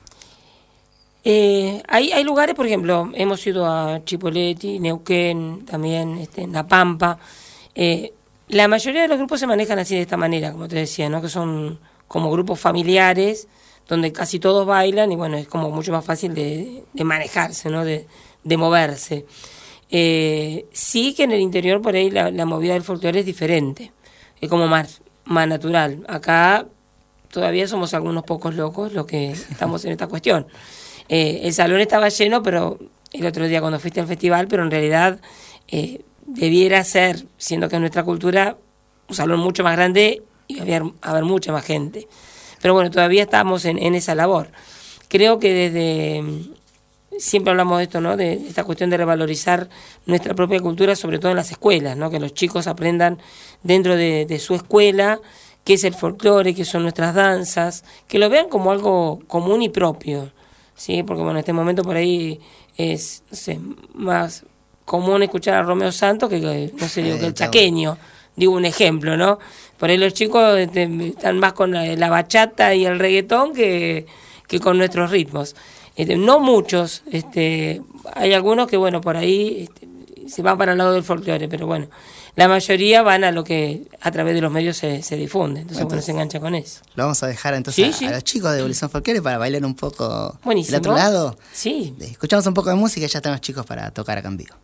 Hay lugares, por ejemplo, hemos ido a Chipoleti, Neuquén, también en La Pampa. La mayoría de los grupos se manejan así de esta manera, como te decía, ¿no? Que son como grupos familiares, donde casi todos bailan y bueno, es como mucho más fácil de manejarse, ¿no? De moverse. Sí que en el interior por ahí la movida del folclore es diferente, es como más natural. Acá todavía somos algunos pocos locos los que estamos en esta cuestión. El salón estaba lleno, pero el otro día cuando fuiste al festival, pero en realidad debiera ser, siendo que es nuestra cultura, un salón mucho más grande y haber mucha más gente. Pero bueno, todavía estamos en esa labor. Creo que siempre hablamos de esto, ¿no? De esta cuestión de revalorizar nuestra propia cultura, sobre todo en las escuelas, ¿no? Que los chicos aprendan dentro de su escuela qué es el folclore, qué son nuestras danzas, que lo vean como algo común y propio, ¿sí? Porque bueno, en este momento por ahí es, no sé, más común escuchar a Romeo Santos que no sé, digo, que el chaqueño, digo un ejemplo, ¿no? Por ahí los chicos están más con la bachata y el reggaetón que con nuestros ritmos. No muchos, hay algunos que bueno, por ahí se van para el lado del folclore, pero bueno, la mayoría van a lo que a través de los medios se difunde, entonces bueno, se engancha con eso.
Lo vamos a dejar entonces a los chicos de Evolución Folclore para bailar un poco.
Buenísimo.
Del otro lado.
Sí.
Escuchamos un poco de música y ya están los chicos para tocar acá en vivo.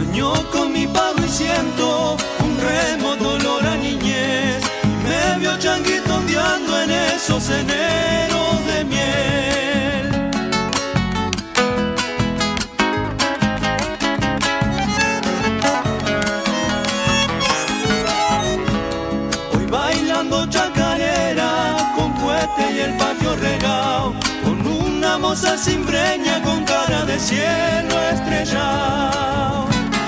Sueño con mi pago y siento un remoto olor a niñez. Y me vio changuito ondeando en esos eneros de miel. Hoy bailando chacarera con cohete y el patio regado, con una moza cimbreña con cara de cielo estrellado.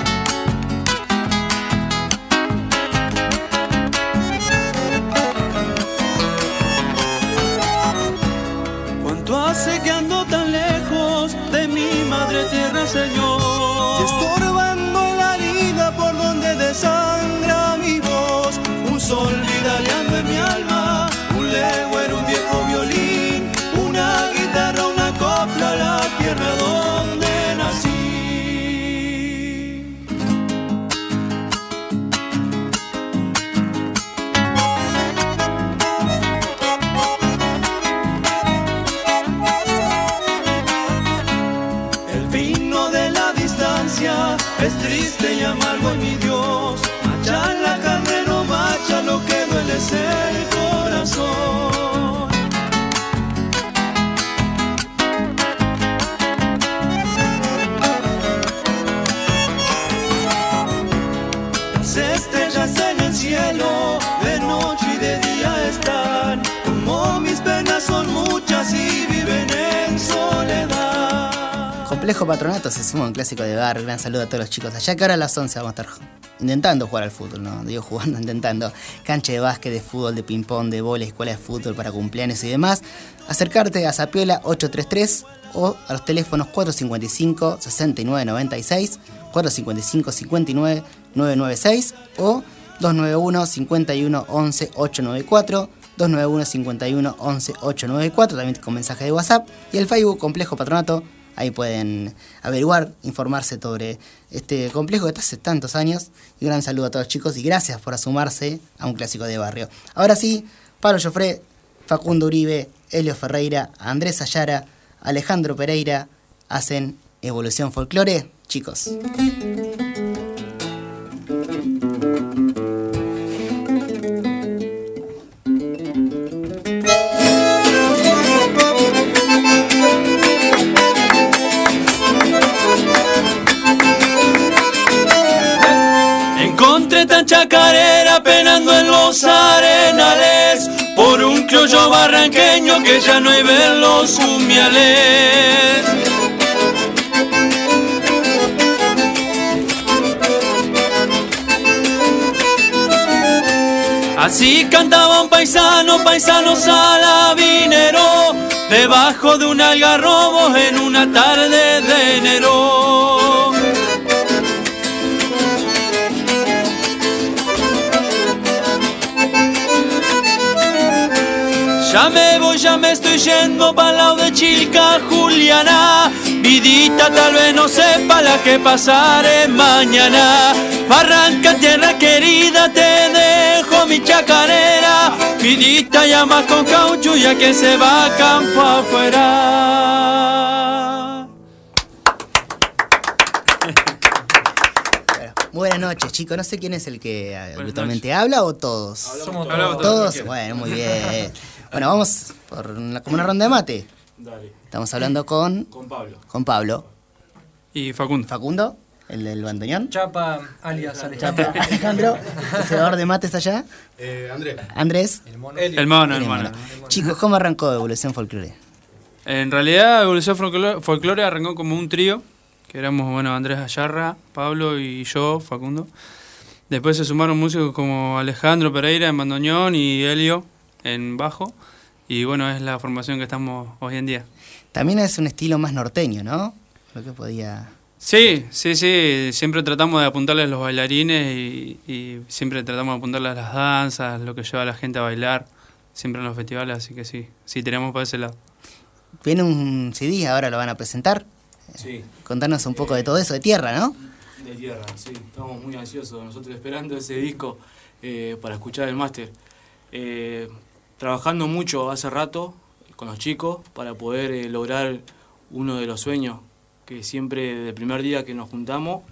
¿Cuánto hace que ando tan lejos de mi madre tierra, Señor? Y estorbando en la herida por donde desangra mi voz. Un sol vidaleando en mi alma, un legüero, un viejo violín, una guitarra, una copla, la tierra donde nací. El vino de la distancia es triste y amargo, mi Dios. Macha la carne, no macha, lo que duele es el corazón. Las estrellas en el cielo, de noche y de día están. Como mis penas son muchas y viven en soledad.
Complejo Patronato se suma a un clásico de bar. Gran saludo a todos los chicos allá, que ahora a las 11 vamos a estar intentando jugar al fútbol, ¿no? Digo jugando, intentando. Cancha de básquet, de fútbol, de ping-pong, de vóley, escuela de fútbol para cumpleaños y demás. Acercarte a Zapiola 833 o a los teléfonos 455-6996, 455-59-996 o 291-51-11-894, 291-51-11-894, también con mensaje de WhatsApp, y el Facebook Complejo Patronato. Ahí pueden averiguar, informarse sobre este complejo que está hace tantos años. Y un gran saludo a todos, chicos, y gracias por sumarse a un clásico de barrio. Ahora sí, Pablo Joffre, Facundo Uribe, Helio Ferreira, Andrés Ayara, Alejandro Pereira hacen Evolución Folclore. Chicos.
Encontré tan chacarera penando en los arenales por un criollo barranqueño que ya no hay ver los humiales. Así cantaba un paisano, paisano salabinero, debajo de un algarrobo en una tarde de enero. Ya me voy, ya me estoy yendo para el lado de Chilca, Juliana. Vidita tal vez no sepa la que pasaré mañana. Barranca, tierra querida, te dejo mi chacarera. Vidita llama con caucho ya que se va a campo afuera.
Buenas noches, chicos. No sé quién es el que habitualmente habla o todos.
Somos
todos. Bueno, muy bien. Bueno, vamos por como una ronda de mate.
Dale.
Estamos hablando con
Pablo.
Con Pablo.
Y Facundo.
Facundo, el del bandoneón.
Chapa, alias Alejandro.
Chapa, Alejandro. ¿El cebador de mates allá? Andrés.
El mono.
Chicos, ¿cómo arrancó Evolución Folclore?
En realidad, Evolución Folclore arrancó como un trío, que éramos, bueno, Andrés Ayarra, Pablo y yo, Facundo. Después se sumaron músicos como Alejandro Pereira en bandoneón y Helio en bajo. Y bueno, es la formación que estamos hoy en día.
También es un estilo más norteño, ¿no? Lo que podía...
Sí. Siempre tratamos de apuntarle a los bailarines y siempre tratamos de apuntarle a las danzas, lo que lleva a la gente a bailar, siempre en los festivales, así que sí, tenemos para ese lado.
Viene un CD, ahora lo van a presentar.
Sí.
Contarnos un poco de todo eso, de tierra, ¿no?
De tierra, sí. Estamos muy ansiosos, nosotros esperando ese disco para escuchar el máster. Trabajando mucho hace rato con los chicos para poder lograr uno de los sueños que siempre desde el primer día que nos juntamos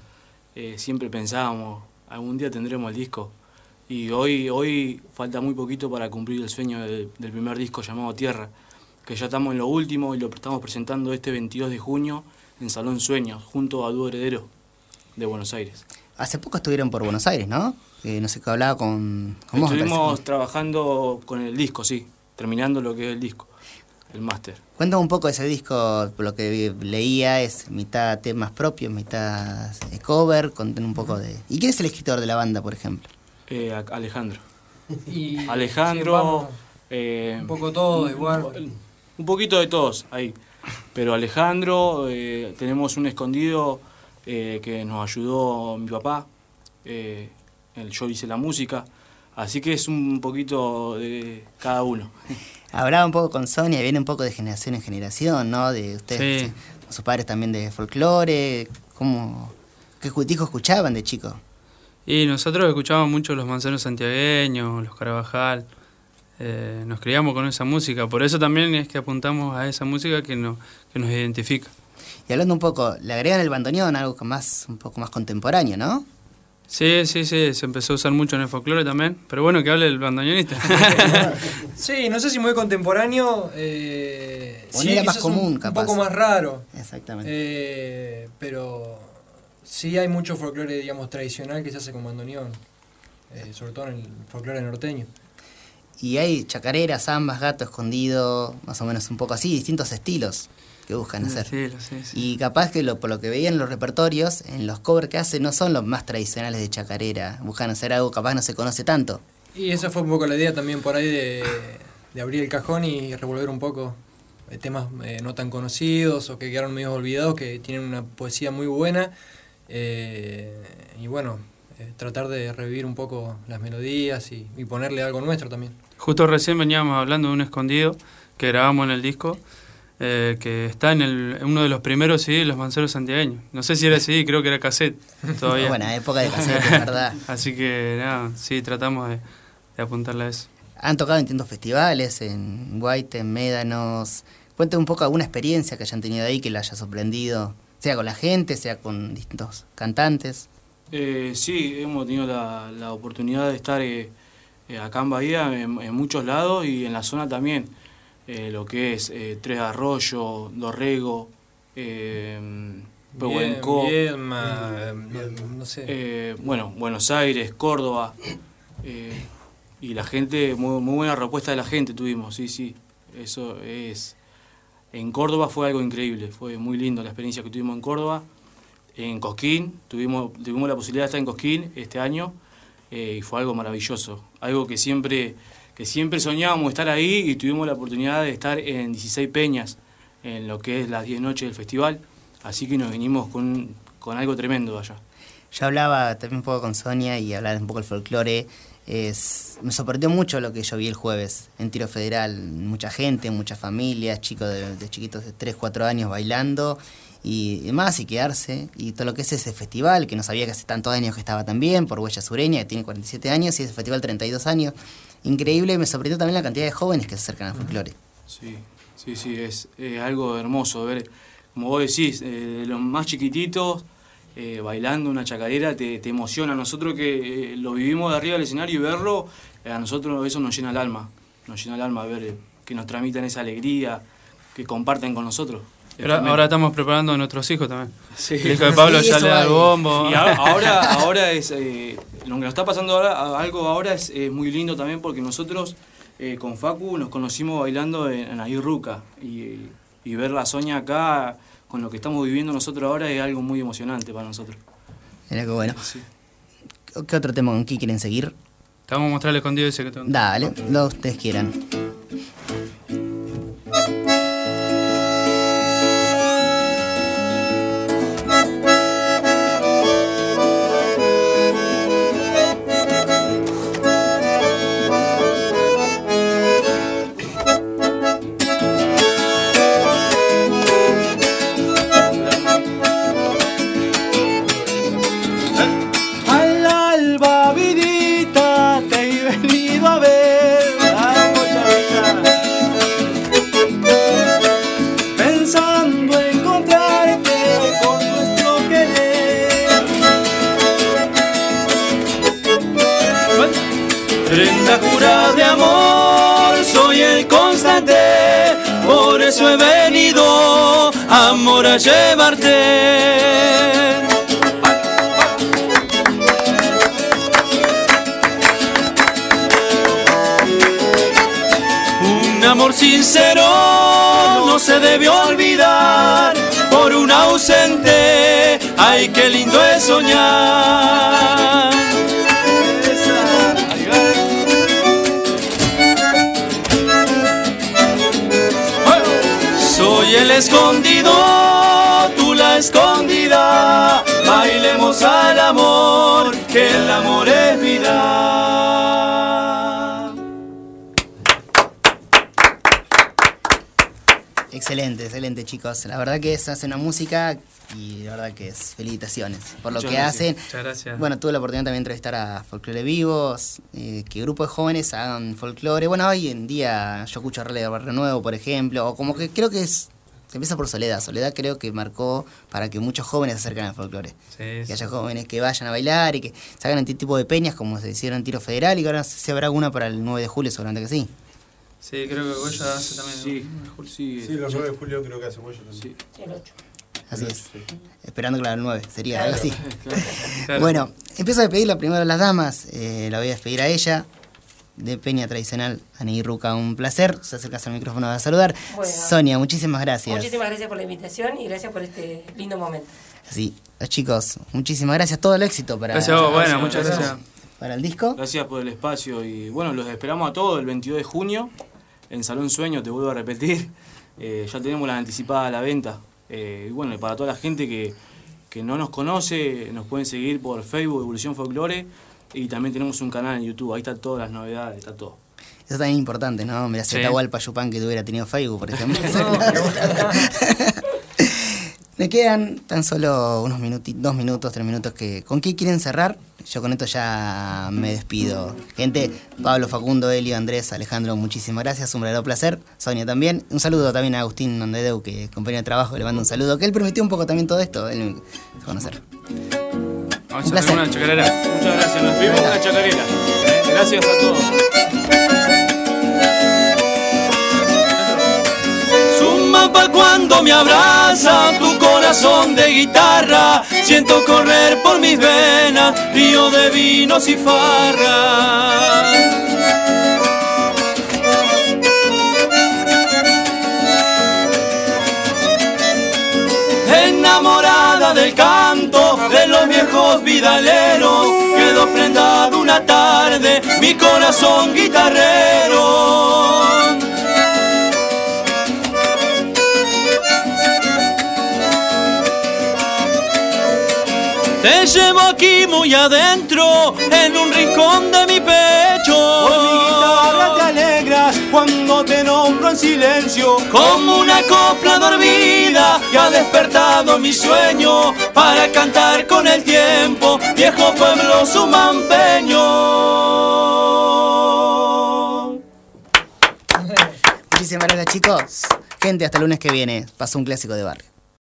siempre pensábamos, algún día tendremos el disco. Y hoy falta muy poquito para cumplir el sueño del primer disco llamado Tierra, que ya estamos en lo último y lo estamos presentando este 22 de junio en Salón Sueños, junto a Dúo Heredero de Buenos Aires.
Hace poco estuvieron por Buenos Aires, ¿no? No sé qué hablaba con vos.
Estuvimos trabajando con el disco, sí, terminando lo que es el disco, el máster.
Cuéntame un poco de ese disco, por lo que leía, es mitad temas propios, mitad cover, conten un poco de... ¿Y quién es el escritor de la banda, por ejemplo?
Alejandro.
Y
Alejandro...
un poco todo igual.
Un poquito de todos ahí. Pero Alejandro, tenemos un escondido que nos ayudó mi papá. Yo hice la música. Así que es un poquito de cada uno.
Hablaba un poco con Sonia, viene un poco de generación en generación, ¿no? De ustedes,
Sí.
sus padres también de folclore. ¿Qué discos escuchaban de chicos?
Y nosotros escuchábamos mucho los Manzanos Santiagueños, los Carabajal. Nos criamos con esa música, por eso también es que apuntamos a esa música que nos identifica.
Y hablando un poco, le agregan el bandoneón, algo un poco más contemporáneo, ¿no?
Sí, se empezó a usar mucho en el folclore también, pero bueno, que hable el bandoneonista.
Sí, no sé si muy contemporáneo,
Sí, era más común, capaz.
Un poco más raro.
Exactamente.
Pero sí hay mucho folclore, digamos, tradicional que se hace con bandoneón, sobre todo en el folclore norteño.
Y hay chacareras, zambas, gato escondido, más o menos un poco así, distintos estilos que buscan hacer.
Sí.
Y capaz que por lo que veía en los repertorios, en los covers que hacen no son los más tradicionales de chacarera, buscan hacer algo capaz no se conoce tanto.
Y esa fue un poco la idea también por ahí de abrir el cajón y revolver un poco temas no tan conocidos o que quedaron medio olvidados, que tienen una poesía muy buena. Y bueno, tratar de revivir un poco las melodías y ponerle algo nuestro también.
Justo recién veníamos hablando de un escondido que grabamos en el disco, que está en uno de los primeros CD, Los Manzanos Santiagueños. No sé si era CD, creo que era cassette todavía.
Buena época de cassette, es verdad.
Así que nada, sí, tratamos de apuntarle a eso.
Han tocado en distintos festivales, en Guaite, en Médanos. Cuéntame un poco alguna experiencia que hayan tenido ahí que la haya sorprendido, sea con la gente, sea con distintos cantantes.
Sí, hemos tenido la oportunidad de estar acá en Bahía, en muchos lados y en la zona también. Lo que es Tres Arroyos, Dorrego, Pehuenco,
no sé.
bueno, Buenos Aires, Córdoba. Y la gente, muy buena respuesta de la gente tuvimos, sí. Eso es. En Córdoba fue algo increíble, fue muy lindo la experiencia que tuvimos en Córdoba. En Cosquín, tuvimos la posibilidad de estar en Cosquín este año y fue algo maravilloso, algo que siempre soñábamos estar ahí y tuvimos la oportunidad de estar en 16 peñas, en lo que es las 10 noches del festival, así que nos vinimos con algo tremendo allá.
Yo hablaba también un poco con Sonia y hablaba un poco del folclore. Me sorprendió mucho lo que yo vi el jueves en Tiro Federal, mucha gente, muchas familias, chicos de chiquitos de 3, 4 años bailando y demás, y quedarse, y todo lo que es ese festival, que no sabía que hace tantos años que estaba también, por Huella Sureña, que tiene 47 años, y ese festival 32 años. Increíble, me sorprendió también la cantidad de jóvenes que se acercan al folclore.
Sí, es algo hermoso ver, como vos decís, los más chiquititos bailando una chacarera te emociona. Nosotros que lo vivimos de arriba del escenario y verlo, a nosotros eso nos llena el alma, ver que nos transmiten esa alegría, que comparten con nosotros.
Ahora estamos preparando a nuestros hijos también.
Sí.
El hijo de Pablo ya le da el bombo.
Y ahora es lo que nos está pasando ahora es muy lindo también, porque nosotros con Facu nos conocimos bailando en Ayurruca y ver la Soña acá con lo que estamos viviendo nosotros ahora es algo muy emocionante para nosotros.
Mira qué bueno.
Sí.
¿Qué otro tema con qué quieren seguir?
Te vamos a mostrar el escondido ese que tengo.
Dale, lo que ustedes quieran.
Al alba, vidita, te he venido a ver. Vamos a ver. prenda jurada de amor, soy el constante, por eso he venido, amor, a llevarte. Un amor sincero no se debe olvidar, por un ausente, ay, qué lindo es soñar. Soy el escondido, tú la escondida, bailemos al amor, que el amor es vida.
Excelente, excelente, chicos. La verdad que hacen una música y la verdad que es felicitaciones por lo que hacen.
Muchas gracias.
Bueno, tuve la oportunidad también de entrevistar a Folclore Vivos, que grupos de jóvenes hagan folclore. Bueno, hoy en día yo escucho Rally de Barrio Nuevo, por ejemplo, o como que creo que se empieza por Soledad. Soledad creo que marcó para que muchos jóvenes se acerquen al folclore. Que haya jóvenes que vayan a bailar y que se hagan este tipo de peñas como se hicieron en Tiro Federal, y que ahora se habrá una para el 9 de julio, seguramente que sí.
Sí, creo que Goya hace también.
Sí,
los 9 de julio creo que hace Goya también.
Sí.
El 8.
Así es. Esperando que la del 9 sería algo así.
Claro.
Bueno, empiezo a despedirla primero a las damas. La voy a despedir a ella. De Peña Tradicional, Ani Ruca, un placer. Se acercas al micrófono a saludar.
Bueno.
Sonia, muchísimas gracias.
Muchísimas gracias por la invitación y gracias por este lindo momento.
Sí, chicos, muchísimas gracias. Todo el éxito para.
Gracias a vos, bueno, muchas gracias.
Para el disco.
Gracias por el espacio y bueno, los esperamos a todos el 22 de junio en Salón Sueño, te vuelvo a repetir. Ya tenemos las anticipadas a la venta. Y bueno, para toda la gente que no nos conoce, nos pueden seguir por Facebook, Evolución Folklore, y también tenemos un canal en YouTube, ahí están todas las novedades, está todo.
Eso también es importante, ¿no? Mira, si Atahualpa Yupan que tuviera tenido Facebook, por ejemplo. Me quedan tan solo unos 2 minutos, 3 minutos. ¿Con qué quieren cerrar? Yo con esto ya me despido. Gente, Pablo, Facundo, Elio, Andrés, Alejandro, muchísimas gracias, un verdadero placer. Sonia también. Un saludo también a Agustín Nondedeu, que es compañero de trabajo, le mando un saludo, que él permitió un poco también todo esto, él conocer.
Vamos a hacer una chacarera.
Muchas gracias, nos vimos una chacarera. Gracias a todos.
Sumapa cuando me abraza tu corazón de guitarra, siento correr por mis venas, río de vinos y farra. Enamorada del canto de los viejos vidaleros, quedó prendado una tarde mi corazón guitarrero. Te llevo aquí muy adentro, en un rincón de mi pecho.
Con mi guitarra te alegras cuando te nombro en silencio.
Como una copla dormida que ha despertado mi sueño para cantar con el tiempo, viejo pueblo sumampeño.
Muchísimas gracias, chicos. Gente, hasta el lunes que viene. Pasó un clásico de barrio.